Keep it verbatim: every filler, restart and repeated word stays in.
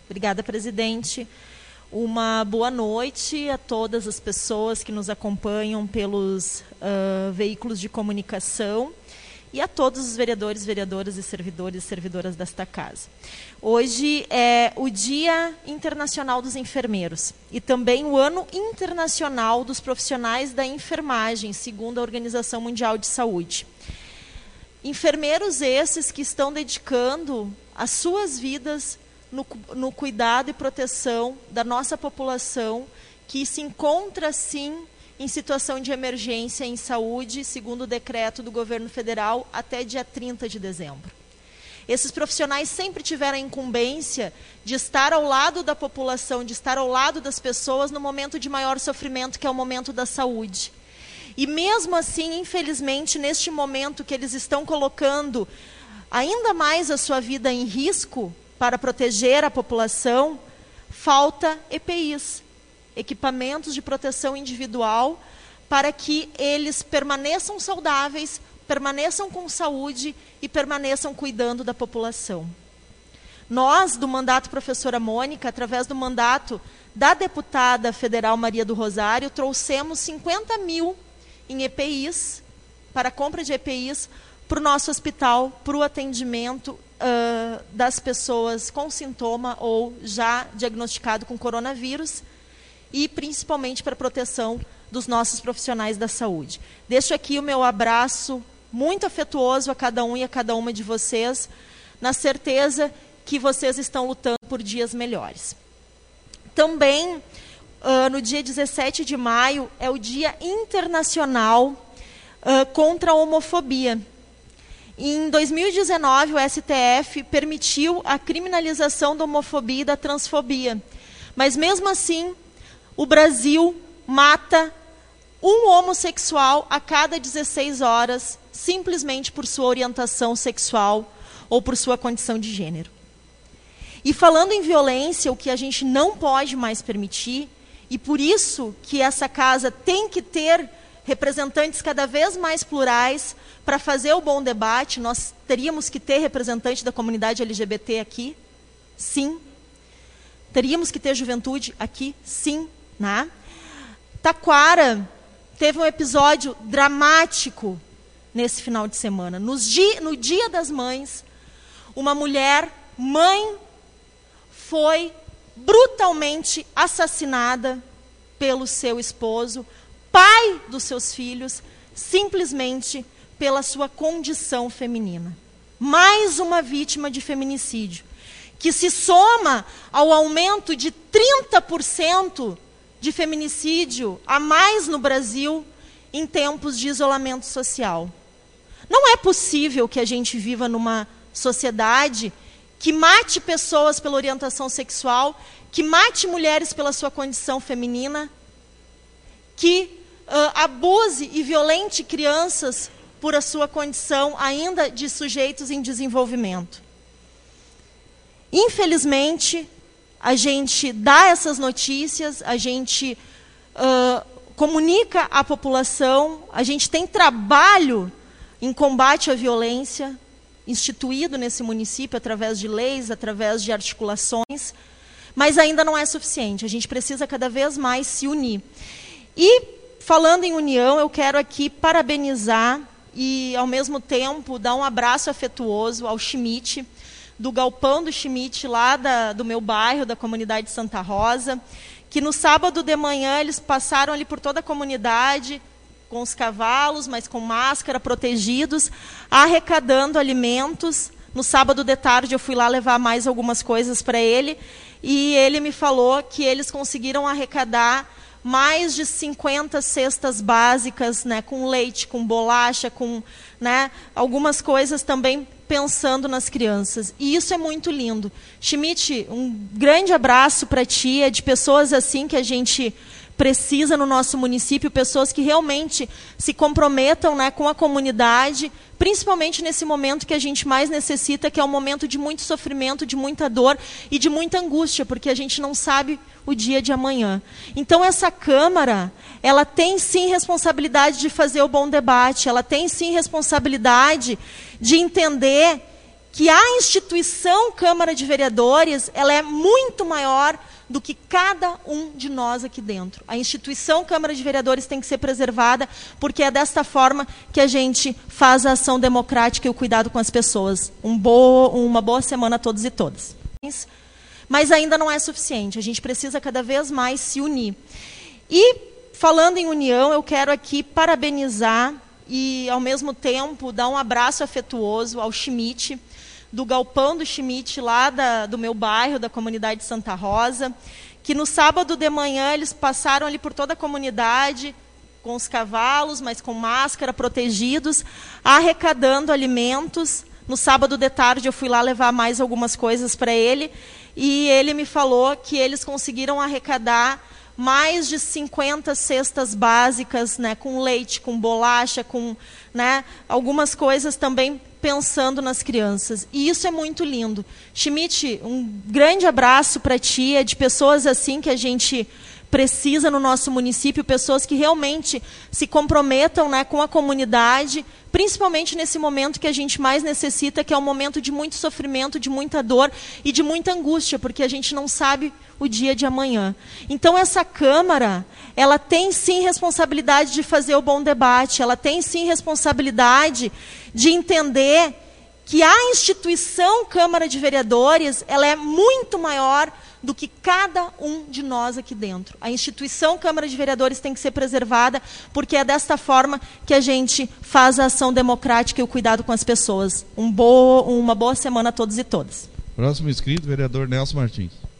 Obrigada, presidente. Uma boa noite a todas as pessoas que nos acompanham pelos uh, veículos de comunicação e a todos os vereadores, vereadoras e servidores e servidoras desta casa. Hoje é o Dia Internacional dos Enfermeiros e também o Ano Internacional dos Profissionais da Enfermagem, segundo a Organização Mundial de Saúde. Enfermeiros esses que estão dedicando as suas vidas no, no cuidado e proteção da nossa população, que se encontra, sim, em situação de emergência em saúde, segundo o decreto do governo federal, até dia trinta de dezembro. Esses profissionais sempre tiveram a incumbência de estar ao lado da população, de estar ao lado das pessoas no momento de maior sofrimento, que é o momento da saúde. E mesmo assim, infelizmente, neste momento que eles estão colocando ainda mais a sua vida em risco para proteger a população, falta E P Is, equipamentos de proteção individual, para que eles permaneçam saudáveis, permaneçam com saúde e permaneçam cuidando da população. Nós, do mandato professora Mônica, através do mandato da deputada federal Maria do Rosário, trouxemos cinquenta mil em E P Is, para a compra de E P Is, para o nosso hospital, para o atendimento uh, das pessoas com sintoma ou já diagnosticado com coronavírus, e principalmente para a proteção dos nossos profissionais da saúde. Deixo aqui o meu abraço muito afetuoso a cada um e a cada uma de vocês, na certeza que vocês estão lutando por dias melhores. Também, uh, no dia dezessete de maio, é o Dia Internacional uh, contra a Homofobia. Em dois mil e dezenove, o S T F permitiu a criminalização da homofobia e da transfobia. Mas, mesmo assim, o Brasil mata um homossexual a cada dezesseis horas, simplesmente por sua orientação sexual ou por sua condição de gênero. E falando em violência, o que a gente não pode mais permitir, e por isso que essa casa tem que ter representantes cada vez mais plurais para fazer o bom debate. Nós teríamos que ter representante da comunidade L G B T aqui? Sim. Teríamos que ter juventude aqui? Sim. Né? Taquara teve um episódio dramático nesse final de semana. Nos di- no Dia das Mães, uma mulher, mãe, foi brutalmente assassinada pelo seu esposo, pai dos seus filhos, simplesmente pela sua condição feminina. Mais uma vítima de feminicídio, que se soma ao aumento de trinta por cento de feminicídio a mais no Brasil em tempos de isolamento social. Não é possível que a gente viva numa sociedade que mate pessoas pela orientação sexual, que mate mulheres pela sua condição feminina, que uh, abuse e violente crianças por a sua condição ainda de sujeitos em desenvolvimento. Infelizmente, a gente dá essas notícias, a gente uh, comunica à população, a gente tem trabalho em combate à violência, instituído nesse município através de leis, através de articulações, mas ainda não é suficiente. A gente precisa cada vez mais se unir. E, falando em união, eu quero aqui parabenizar e, ao mesmo tempo, dar um abraço afetuoso ao Schmidt, do Galpão do Schmidt, lá da, do meu bairro, da comunidade Santa Rosa, que no sábado de manhã eles passaram ali por toda a comunidade, com os cavalos, mas com máscara, protegidos, arrecadando alimentos. No sábado de tarde eu fui lá levar mais algumas coisas para ele, e ele me falou que eles conseguiram arrecadar mais de cinquenta cestas básicas, né, com leite, com bolacha, com, né, algumas coisas também pensando nas crianças. E isso é muito lindo. Schmidt, um grande abraço para ti, é de pessoas assim que a gente precisa no nosso município, pessoas que realmente se comprometam, né, com a comunidade, principalmente nesse momento que a gente mais necessita, que é um momento de muito sofrimento, de muita dor e de muita angústia, porque a gente não sabe o dia de amanhã. Então, essa Câmara, ela tem sim responsabilidade de fazer o bom debate, ela tem sim responsabilidade de entender que a instituição Câmara de Vereadores, ela é muito maior do que cada um de nós aqui dentro. A instituição Câmara de Vereadores tem que ser preservada, porque é desta forma que a gente faz a ação democrática e o cuidado com as pessoas. Um boa, uma boa semana a todos e todas. Mas ainda não é suficiente, a gente precisa cada vez mais se unir. E, falando em união, eu quero aqui parabenizar e, ao mesmo tempo, dar um abraço afetuoso ao Schmidt, do Galpão do Schmidt, lá da, do meu bairro, da comunidade de Santa Rosa, que no sábado de manhã eles passaram ali por toda a comunidade, com os cavalos, mas com máscara, protegidos, arrecadando alimentos. No sábado de tarde eu fui lá levar mais algumas coisas para ele, e ele me falou que eles conseguiram arrecadar mais de cinquenta cestas básicas, né, com leite, com bolacha, com, né, algumas coisas também pensando nas crianças. E isso é muito lindo. Schmidt, um grande abraço para ti, é de pessoas assim que a gente precisa no nosso município, pessoas que realmente se comprometam, né, com a comunidade, principalmente nesse momento que a gente mais necessita, que é um momento de muito sofrimento, de muita dor e de muita angústia, porque a gente não sabe o dia de amanhã. Então essa Câmara, ela tem sim responsabilidade de fazer o bom debate, ela tem sim responsabilidade de entender que a instituição Câmara de Vereadores, ela é muito maior do que cada um de nós aqui dentro. A instituição Câmara de Vereadores tem que ser preservada, porque é desta forma que a gente faz a ação democrática e o cuidado com as pessoas. Um boa, uma boa semana a todos e todas. Próximo inscrito, vereador Nelson Martins.